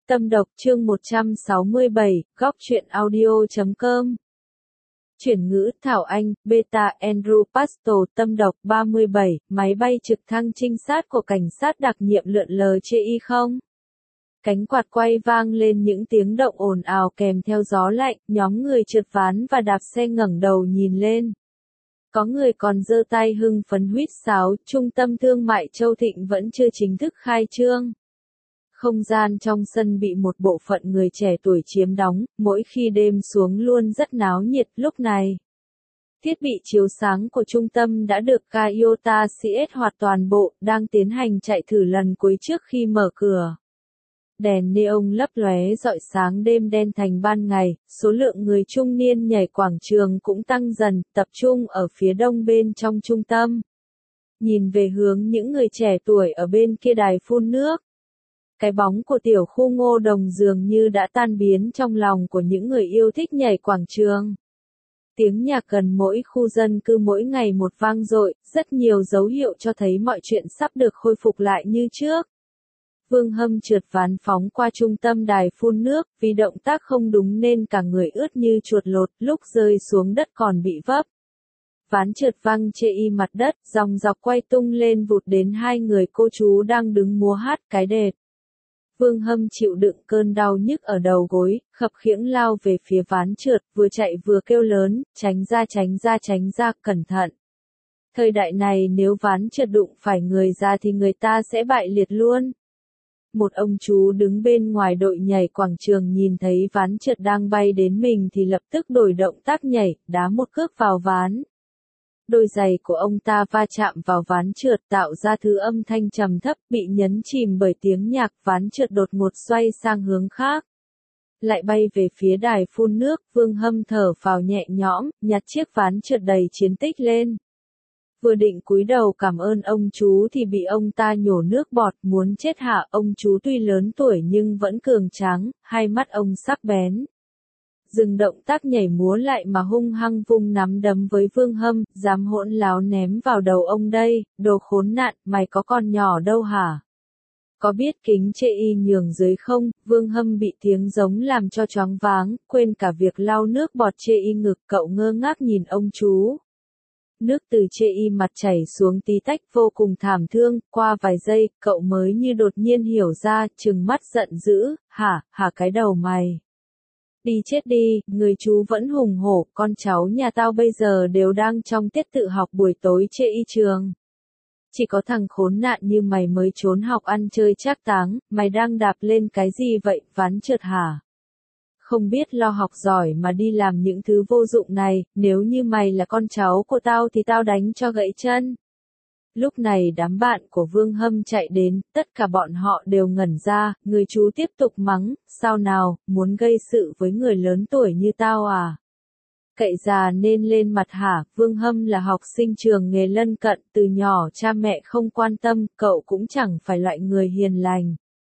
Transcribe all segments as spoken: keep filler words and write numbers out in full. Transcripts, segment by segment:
Tâm độc chương một trăm sáu mươi bảy, góc truyện audio chấm com. Chuyển ngữ Thảo Anh, Beta Andrew Pastor tâm độc ba mươi bảy, máy bay trực thăng trinh sát của cảnh sát đặc nhiệm lượn lờ chê y không? Cánh quạt quay vang lên những tiếng động ồn ào kèm theo gió lạnh, nhóm người trượt ván và đạp xe ngẩng đầu nhìn lên. Có người còn giơ tay hưng phấn huýt sáo, trung tâm thương mại Châu Thịnh vẫn chưa chính thức khai trương. Không gian trong sân bị một bộ phận người trẻ tuổi chiếm đóng, mỗi khi đêm xuống luôn rất náo nhiệt. Lúc này, thiết bị chiếu sáng của trung tâm đã được Toyota xê ét hoạt toàn bộ, đang tiến hành chạy thử lần cuối trước khi mở cửa. Đèn neon lấp lóe rọi sáng đêm đen thành ban ngày, số lượng người trung niên nhảy quảng trường cũng tăng dần, tập trung ở phía đông bên trong trung tâm. Nhìn về hướng những người trẻ tuổi ở bên kia đài phun nước. Cái bóng của tiểu khu Ngô Đồng dường như đã tan biến trong lòng của những người yêu thích nhảy quảng trường. Tiếng nhạc gần mỗi khu dân cư mỗi ngày một vang dội, rất nhiều dấu hiệu cho thấy mọi chuyện sắp được khôi phục lại như trước. Vương Hâm trượt ván phóng qua trung tâm đài phun nước, vì động tác không đúng nên cả người ướt như chuột lột, lúc rơi xuống đất còn bị vấp. Ván trượt văng chê y mặt đất, dòng dọc quay tung lên vụt đến hai người cô chú đang đứng múa hát cái đệt. Vương Hâm chịu đựng cơn đau nhức ở đầu gối, khập khiễng lao về phía ván trượt, vừa chạy vừa kêu lớn, tránh ra tránh ra tránh ra, cẩn thận. Thời đại này nếu ván trượt đụng phải người già thì người ta sẽ bại liệt luôn. Một ông chú đứng bên ngoài đội nhảy quảng trường nhìn thấy ván trượt đang bay đến mình thì lập tức đổi động tác nhảy, đá một cước vào ván. Đôi giày của ông ta va chạm vào ván trượt tạo ra thứ âm thanh trầm thấp bị nhấn chìm bởi tiếng nhạc, ván trượt đột ngột xoay sang hướng khác. Lại bay về phía đài phun nước, Vương Hâm thở phào nhẹ nhõm, nhặt chiếc ván trượt đầy chiến tích lên. Vừa định cúi đầu cảm ơn ông chú thì bị ông ta nhổ nước bọt muốn chết hả. Ông chú tuy lớn tuổi nhưng vẫn cường tráng, hai mắt ông sắc bén. Dừng động tác nhảy múa lại mà hung hăng vung nắm đấm với Vương Hâm, dám hỗn láo ném vào đầu ông đây, đồ khốn nạn, mày có con nhỏ đâu hả? Có biết kính chê y nhường dưới không? Vương Hâm bị tiếng giống làm cho choáng váng, quên cả việc lau nước bọt chê y ngực, cậu ngơ ngác nhìn ông chú. Nước từ chê y mặt chảy xuống tí tách vô cùng thảm thương, qua vài giây, cậu mới như đột nhiên hiểu ra, trừng mắt giận dữ, hả, hả cái đầu mày. Đi chết đi, người chú vẫn hùng hổ, con cháu nhà tao bây giờ đều đang trong tiết tự học buổi tối chê y trường. Chỉ có thằng khốn nạn như mày mới trốn học ăn chơi trác táng, mày đang đạp lên cái gì vậy, ván trượt hả? Không biết lo học giỏi mà đi làm những thứ vô dụng này, nếu như mày là con cháu của tao thì tao đánh cho gãy chân. Lúc này đám bạn của Vương Hâm chạy đến, tất cả bọn họ đều ngẩn ra, người chú tiếp tục mắng, sao nào, muốn gây sự với người lớn tuổi như tao à? Cậy già nên lên mặt hả? Vương Hâm là học sinh trường nghề lân cận, từ nhỏ cha mẹ không quan tâm, cậu cũng chẳng phải loại người hiền lành.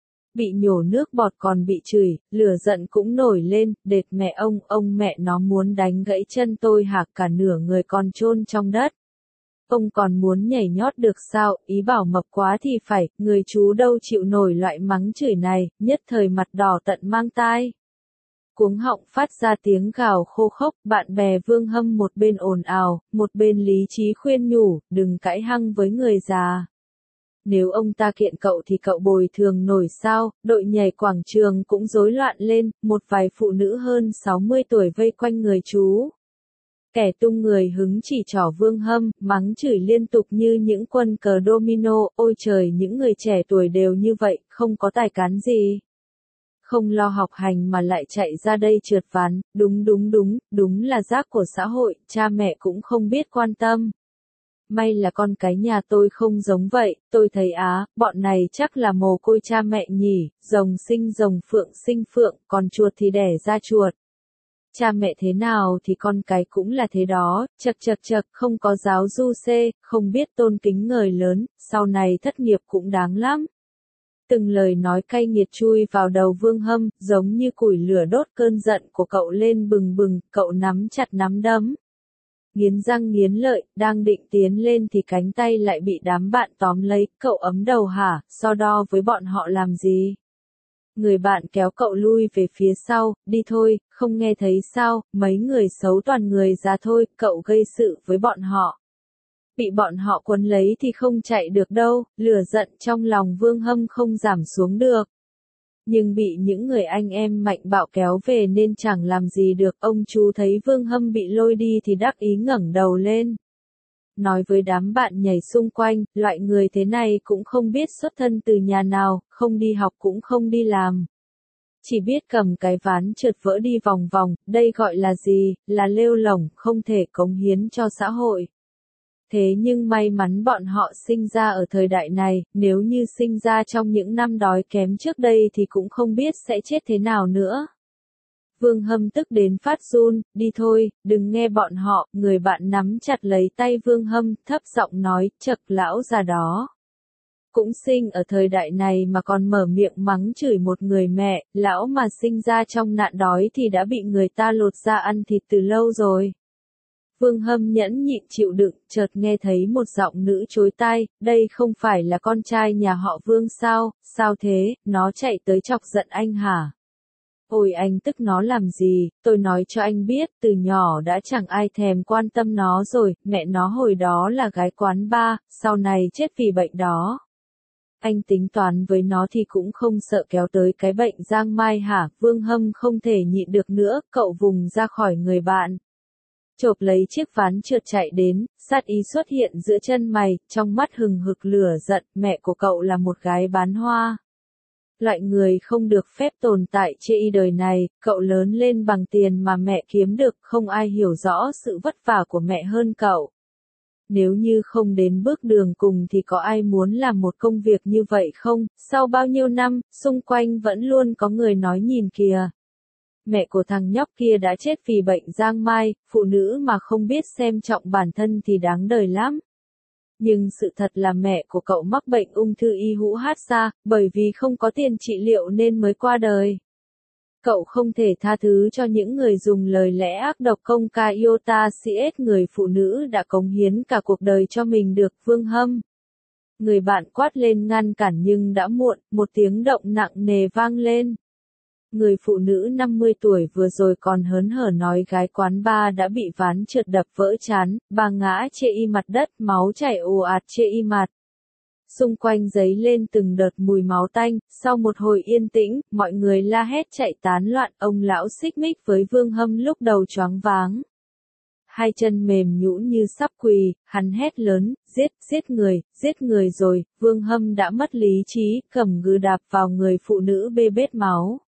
Bị nhổ nước bọt còn bị chửi, lửa giận cũng nổi lên, đệt mẹ ông, ông mẹ nó muốn đánh gãy chân tôi hả, cả nửa người còn chôn trong đất. Ông còn muốn nhảy nhót được sao, ý bảo mập quá thì phải, người chú đâu chịu nổi loại mắng chửi này, nhất thời mặt đỏ tận mang tai. Cuống họng phát ra tiếng gào khô khốc, bạn bè Vương Hâm một bên ồn ào, một bên lý trí khuyên nhủ, đừng cãi hăng với người già. Nếu ông ta kiện cậu thì cậu bồi thường nổi sao? Đội nhảy quảng trường cũng rối loạn lên, một vài phụ nữ hơn sáu mươi tuổi vây quanh người chú. Kẻ tung người hứng chỉ trỏ Vương Hâm, mắng chửi liên tục như những quân cờ domino, ôi trời những người trẻ tuổi đều như vậy, không có tài cán gì. Không lo học hành mà lại chạy ra đây trượt ván, đúng đúng đúng, đúng là rác của xã hội, cha mẹ cũng không biết quan tâm. May là con cái nhà tôi không giống vậy, tôi thấy á, bọn này chắc là mồ côi cha mẹ nhỉ, rồng sinh rồng phượng sinh phượng, còn chuột thì đẻ ra chuột. Cha mẹ thế nào thì con cái cũng là thế đó, chật chật chật, không có giáo du xê, không biết tôn kính người lớn, sau này thất nghiệp cũng đáng lắm. Từng lời nói cay nghiệt chui vào đầu Vương Hâm, giống như củi lửa đốt cơn giận của cậu lên bừng bừng, cậu nắm chặt nắm đấm. Nghiến răng nghiến lợi, đang định tiến lên thì cánh tay lại bị đám bạn tóm lấy, cậu ấm đầu hả, so đo với bọn họ làm gì? Người bạn kéo cậu lui về phía sau, đi thôi, không nghe thấy sao, mấy người xấu toàn người già thôi, cậu gây sự với bọn họ. Bị bọn họ quấn lấy thì không chạy được đâu, lửa giận trong lòng Vương Hâm không giảm xuống được. Nhưng bị những người anh em mạnh bạo kéo về nên chẳng làm gì được, ông chú thấy Vương Hâm bị lôi đi thì đắc ý ngẩng đầu lên. Nói với đám bạn nhảy xung quanh, loại người thế này cũng không biết xuất thân từ nhà nào, không đi học cũng không đi làm. Chỉ biết cầm cái ván trượt vỡ đi vòng vòng, đây gọi là gì, là lêu lổng, không thể cống hiến cho xã hội. Thế nhưng may mắn bọn họ sinh ra ở thời đại này, nếu như sinh ra trong những năm đói kém trước đây thì cũng không biết sẽ chết thế nào nữa. Vương Hâm tức đến phát run, đi thôi, đừng nghe bọn họ, người bạn nắm chặt lấy tay Vương Hâm, thấp giọng nói, chậc lão già đó. Cũng sinh ở thời đại này mà còn mở miệng mắng chửi một người mẹ, lão mà sinh ra trong nạn đói thì đã bị người ta lột ra ăn thịt từ lâu rồi. Vương Hâm nhẫn nhịn chịu đựng, chợt nghe thấy một giọng nữ chối tai, đây không phải là con trai nhà họ Vương sao, sao thế, nó chạy tới chọc giận anh hả? Ôi anh tức nó làm gì, tôi nói cho anh biết, từ nhỏ đã chẳng ai thèm quan tâm nó rồi, mẹ nó hồi đó là gái quán bar, sau này chết vì bệnh đó. Anh tính toán với nó thì cũng không sợ kéo tới cái bệnh giang mai hả, Vương Hâm không thể nhịn được nữa, cậu vùng ra khỏi người bạn. Chộp lấy chiếc ván trượt chạy đến, sát ý xuất hiện giữa chân mày, trong mắt hừng hực lửa giận, mẹ của cậu là một gái bán hoa. Loại người không được phép tồn tại trên đời này, cậu lớn lên bằng tiền mà mẹ kiếm được, không ai hiểu rõ sự vất vả của mẹ hơn cậu. Nếu như không đến bước đường cùng thì có ai muốn làm một công việc như vậy không, sau bao nhiêu năm, xung quanh vẫn luôn có người nói nhìn kìa. Mẹ của thằng nhóc kia đã chết vì bệnh giang mai, phụ nữ mà không biết xem trọng bản thân thì đáng đời lắm. Nhưng sự thật là mẹ của cậu mắc bệnh ung thư y hũ hát xa, bởi vì không có tiền trị liệu nên mới qua đời. Cậu không thể tha thứ cho những người dùng lời lẽ ác độc công ca iota cs người phụ nữ đã cống hiến cả cuộc đời cho mình được Vương Hâm. Người bạn quát lên ngăn cản nhưng đã muộn, một tiếng động nặng nề vang lên. Người phụ nữ năm mươi tuổi vừa rồi còn hớn hở nói gái quán bar đã bị ván trượt đập vỡ trán, bà ngã chê y mặt đất, máu chảy ồ ạt chê y mặt. Xung quanh giấy lên từng đợt mùi máu tanh, sau một hồi yên tĩnh, mọi người la hét chạy tán loạn, ông lão xích mích với Vương Hâm lúc đầu choáng váng. Hai chân mềm nhũn như sắp quỳ, hắn hét lớn, giết, giết người, giết người rồi, Vương Hâm đã mất lý trí, cầm gư đạp vào người phụ nữ bê bết máu.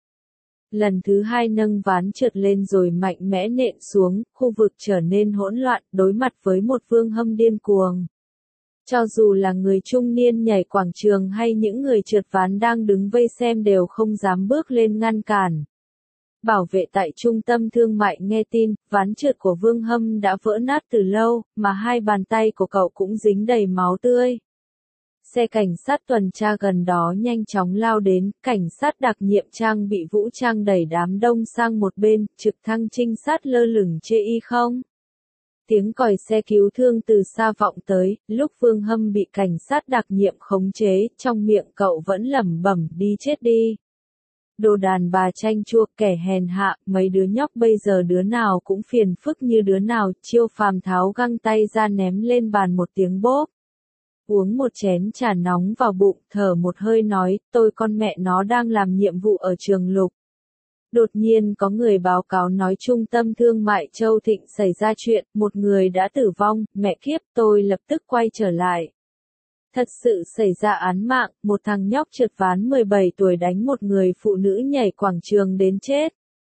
Lần thứ hai nâng ván trượt lên rồi mạnh mẽ nện xuống, khu vực trở nên hỗn loạn, đối mặt với một Vương Hâm điên cuồng. Cho dù là người trung niên nhảy quảng trường hay những người trượt ván đang đứng vây xem đều không dám bước lên ngăn cản. Bảo vệ tại trung tâm thương mại nghe tin, ván trượt của Vương Hâm đã vỡ nát từ lâu, mà hai bàn tay của cậu cũng dính đầy máu tươi. Xe cảnh sát tuần tra gần đó nhanh chóng lao đến, cảnh sát đặc nhiệm trang bị vũ trang đẩy đám đông sang một bên, trực thăng trinh sát lơ lửng chê y không. Tiếng còi xe cứu thương từ xa vọng tới, lúc Vương Hâm bị cảnh sát đặc nhiệm khống chế, trong miệng cậu vẫn lẩm bẩm đi chết đi. Đồ đàn bà chanh chua, kẻ hèn hạ, mấy đứa nhóc bây giờ đứa nào cũng phiền phức như đứa nào, Chiêu Phàm tháo găng tay ra ném lên bàn một tiếng bốp. Uống một chén trà nóng vào bụng, thở một hơi nói, tôi con mẹ nó đang làm nhiệm vụ ở trường Lục. Đột nhiên có người báo cáo nói trung tâm thương mại Châu Thịnh xảy ra chuyện, một người đã tử vong, mẹ kiếp, tôi lập tức quay trở lại. Thật sự xảy ra án mạng, một thằng nhóc trượt ván mười bảy tuổi đánh một người phụ nữ nhảy quảng trường đến chết.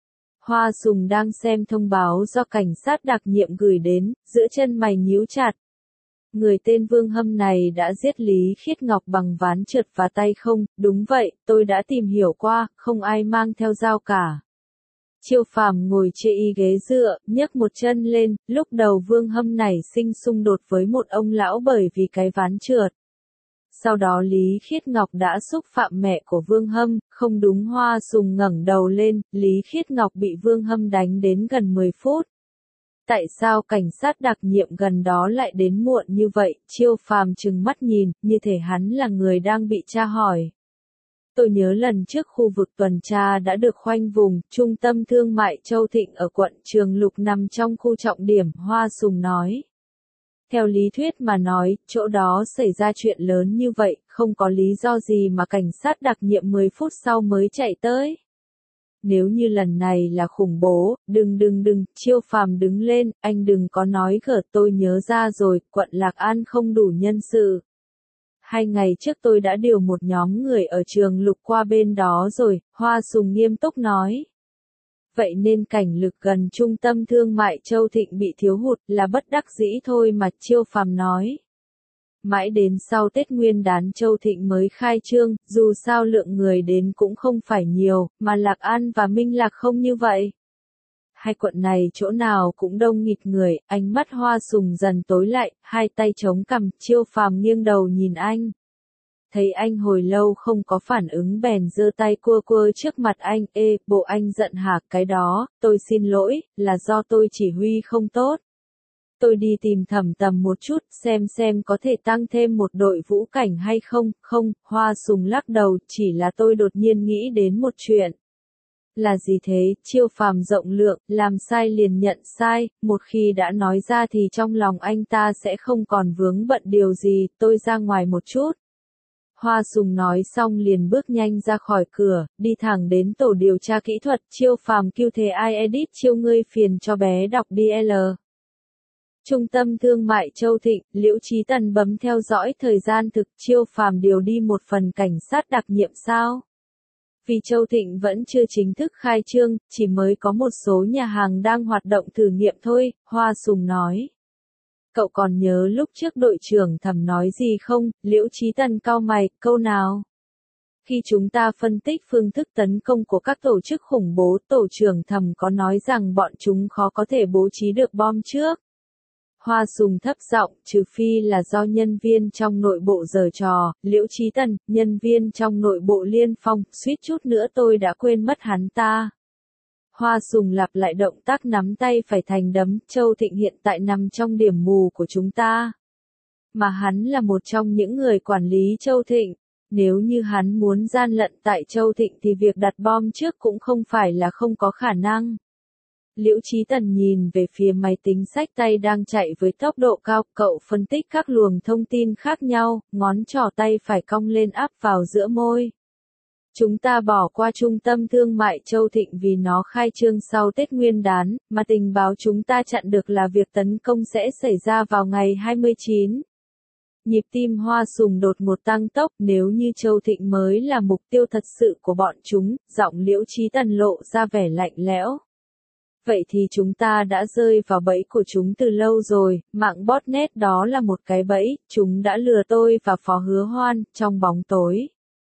Hoa Sùng đang xem thông báo do cảnh sát đặc nhiệm gửi đến, giữa chân mày nhíu chặt. Người tên Vương Hâm này đã giết Lý Khiết Ngọc bằng ván trượt và tay không, đúng vậy, tôi đã tìm hiểu qua, không ai mang theo dao cả. Chiêu Phàm ngồi chê y ghế dựa, nhấc một chân lên, lúc đầu Vương Hâm nảy sinh xung đột với một ông lão bởi vì cái ván trượt. Sau đó Lý Khiết Ngọc đã xúc phạm mẹ của Vương Hâm, không đúng. Hoa Sùng ngẩng đầu lên, Lý Khiết Ngọc bị Vương Hâm đánh đến gần mười phút. Tại sao cảnh sát đặc nhiệm gần đó lại đến muộn như vậy? Chiêu Phàm trừng mắt nhìn, như thể hắn là người đang bị tra hỏi. Tôi nhớ lần trước khu vực tuần tra đã được khoanh vùng, trung tâm thương mại Châu Thịnh ở quận Trường Lục nằm trong khu trọng điểm, Hoa Sùng nói. Theo lý thuyết mà nói, chỗ đó xảy ra chuyện lớn như vậy, không có lý do gì mà cảnh sát đặc nhiệm mười phút sau mới chạy tới. Nếu như lần này là khủng bố, đừng đừng đừng, Chiêu Phàm đứng lên, anh đừng có nói gở, tôi nhớ ra rồi, quận Lạc An không đủ nhân sự. Hai ngày trước tôi đã điều một nhóm người ở Trường Lục qua bên đó rồi, Hoa Sùng nghiêm túc nói. Vậy nên cảnh lực gần trung tâm thương mại Châu Thịnh bị thiếu hụt là bất đắc dĩ thôi mà, Chiêu Phàm nói. Mãi đến sau Tết Nguyên đán Châu Thịnh mới khai trương, dù sao lượng người đến cũng không phải nhiều, mà Lạc An và Minh Lạc không như vậy. Hai quận này chỗ nào cũng đông nghịt người, ánh mắt Hoa Sùng dần tối lại, hai tay chống cằm, Chiêu Phàm nghiêng đầu nhìn anh. Thấy anh hồi lâu không có phản ứng bèn giơ tay cua cua trước mặt anh, ê, bộ anh giận hả, cái đó, tôi xin lỗi, là do tôi chỉ huy không tốt. Tôi đi tìm Thẩm Tầm một chút, xem xem có thể tăng thêm một đội vũ cảnh hay không, không, Hoa Sùng lắc đầu, chỉ là tôi đột nhiên nghĩ đến một chuyện. Là gì thế, Chiêu Phàm rộng lượng, làm sai liền nhận sai, một khi đã nói ra thì trong lòng anh ta sẽ không còn vướng bận điều gì, tôi ra ngoài một chút. Hoa Sùng nói xong liền bước nhanh ra khỏi cửa, đi thẳng đến tổ điều tra kỹ thuật, Chiêu Phàm kêu thế ai edit chiêu ngươi phiền cho bé đọc đi L. Trung tâm thương mại Châu Thịnh, Liễu Chí Tần bấm theo dõi thời gian thực, Chiêu Phàm điều đi một phần cảnh sát đặc nhiệm sao? Vì Châu Thịnh vẫn chưa chính thức khai trương, chỉ mới có một số nhà hàng đang hoạt động thử nghiệm thôi, Hoa Sùng nói. Cậu còn nhớ lúc trước đội trưởng Thẩm nói gì không? Liễu Chí Tần cau mày, câu nào? Khi chúng ta phân tích phương thức tấn công của các tổ chức khủng bố, tổ trưởng Thẩm có nói rằng bọn chúng khó có thể bố trí được bom trước. Hoa Sùng thấp giọng, trừ phi là do nhân viên trong nội bộ giở trò, Liễu Chí Tần, nhân viên trong nội bộ Liên Phong, suýt chút nữa tôi đã quên mất hắn ta. Hoa Sùng lặp lại động tác nắm tay phải thành đấm, Châu Thịnh hiện tại nằm trong điểm mù của chúng ta. Mà hắn là một trong những người quản lý Châu Thịnh. Nếu như hắn muốn gian lận tại Châu Thịnh thì việc đặt bom trước cũng không phải là không có khả năng. Liễu Chí Tần nhìn về phía máy tính xách tay đang chạy với tốc độ cao, cậu phân tích các luồng thông tin khác nhau, ngón trỏ tay phải cong lên áp vào giữa môi. Chúng ta bỏ qua trung tâm thương mại Châu Thịnh vì nó khai trương sau Tết Nguyên đán, mà tình báo chúng ta chặn được là việc tấn công sẽ xảy ra vào ngày hai mươi chín. Nhịp tim Hoa Sùng đột một tăng tốc, nếu như Châu Thịnh mới là mục tiêu thật sự của bọn chúng, giọng Liễu Chí Tần lộ ra vẻ lạnh lẽo. Vậy thì chúng ta đã rơi vào bẫy của chúng từ lâu rồi, mạng botnet đó là một cái bẫy, chúng đã lừa tôi và Phó Hứa Hoan, trong bóng tối.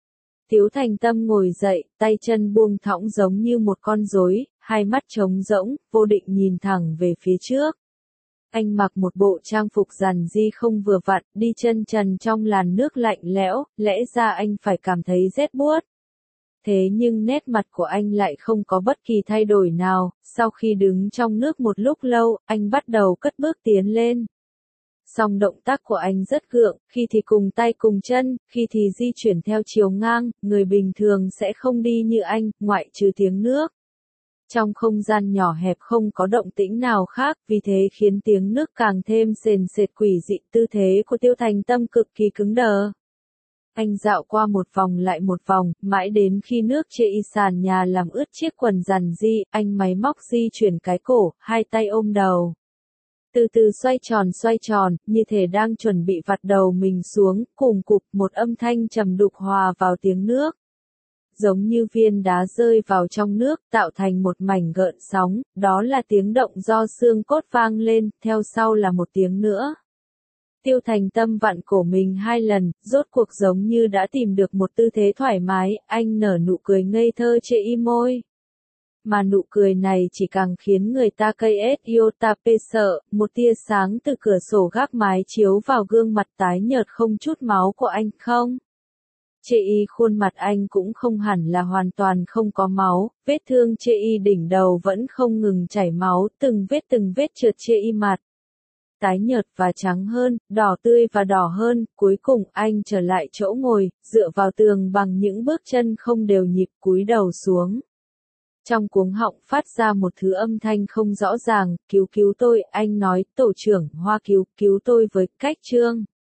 Tiếu Thành Tâm ngồi dậy, tay chân buông thõng giống như một con rối, hai mắt trống rỗng, vô định nhìn thẳng về phía trước. Anh mặc một bộ trang phục giản dị không vừa vặn, đi chân trần trong làn nước lạnh lẽo, lẽ ra anh phải cảm thấy rét buốt. Thế nhưng nét mặt của anh lại không có bất kỳ thay đổi nào, sau khi đứng trong nước một lúc lâu, anh bắt đầu cất bước tiến lên. Song động tác của anh rất gượng, khi thì cùng tay cùng chân, khi thì di chuyển theo chiều ngang, người bình thường sẽ không đi như anh, ngoại trừ tiếng nước. Trong không gian nhỏ hẹp không có động tĩnh nào khác, vì thế khiến tiếng nước càng thêm sền sệt quỷ dị, tư thế của Tiêu Thành Tâm cực kỳ cứng đờ. Anh dạo qua một vòng lại một vòng, mãi đến khi nước chê y sàn nhà làm ướt chiếc quần giản dị, anh máy móc di chuyển cái cổ, hai tay ôm đầu. Từ từ xoay tròn xoay tròn, như thể đang chuẩn bị vặt đầu mình xuống, cùng cụp một âm thanh trầm đục hòa vào tiếng nước. Giống như viên đá rơi vào trong nước, tạo thành một mảnh gợn sóng, đó là tiếng động do xương cốt vang lên, theo sau là một tiếng nữa. Tiêu Thành Tâm vặn cổ mình hai lần, rốt cuộc giống như đã tìm được một tư thế thoải mái, anh nở nụ cười ngây thơ chê y môi. Mà nụ cười này chỉ càng khiến người ta cây ết iota pê sợ, một tia sáng từ cửa sổ gác mái chiếu vào gương mặt tái nhợt không chút máu của anh không? Chê y khuôn mặt anh cũng không hẳn là hoàn toàn không có máu, vết thương chê y đỉnh đầu vẫn không ngừng chảy máu, từng vết từng vết trượt chê y mặt. tái nhợt và trắng hơn, đỏ tươi và đỏ hơn, cuối cùng anh trở lại chỗ ngồi, dựa vào tường bằng những bước chân không đều nhịp cúi đầu xuống. Trong cuống họng phát ra một thứ âm thanh không rõ ràng, cứu cứu tôi, anh nói, tổ trưởng Hoa cứu, cứu tôi với, cách chương.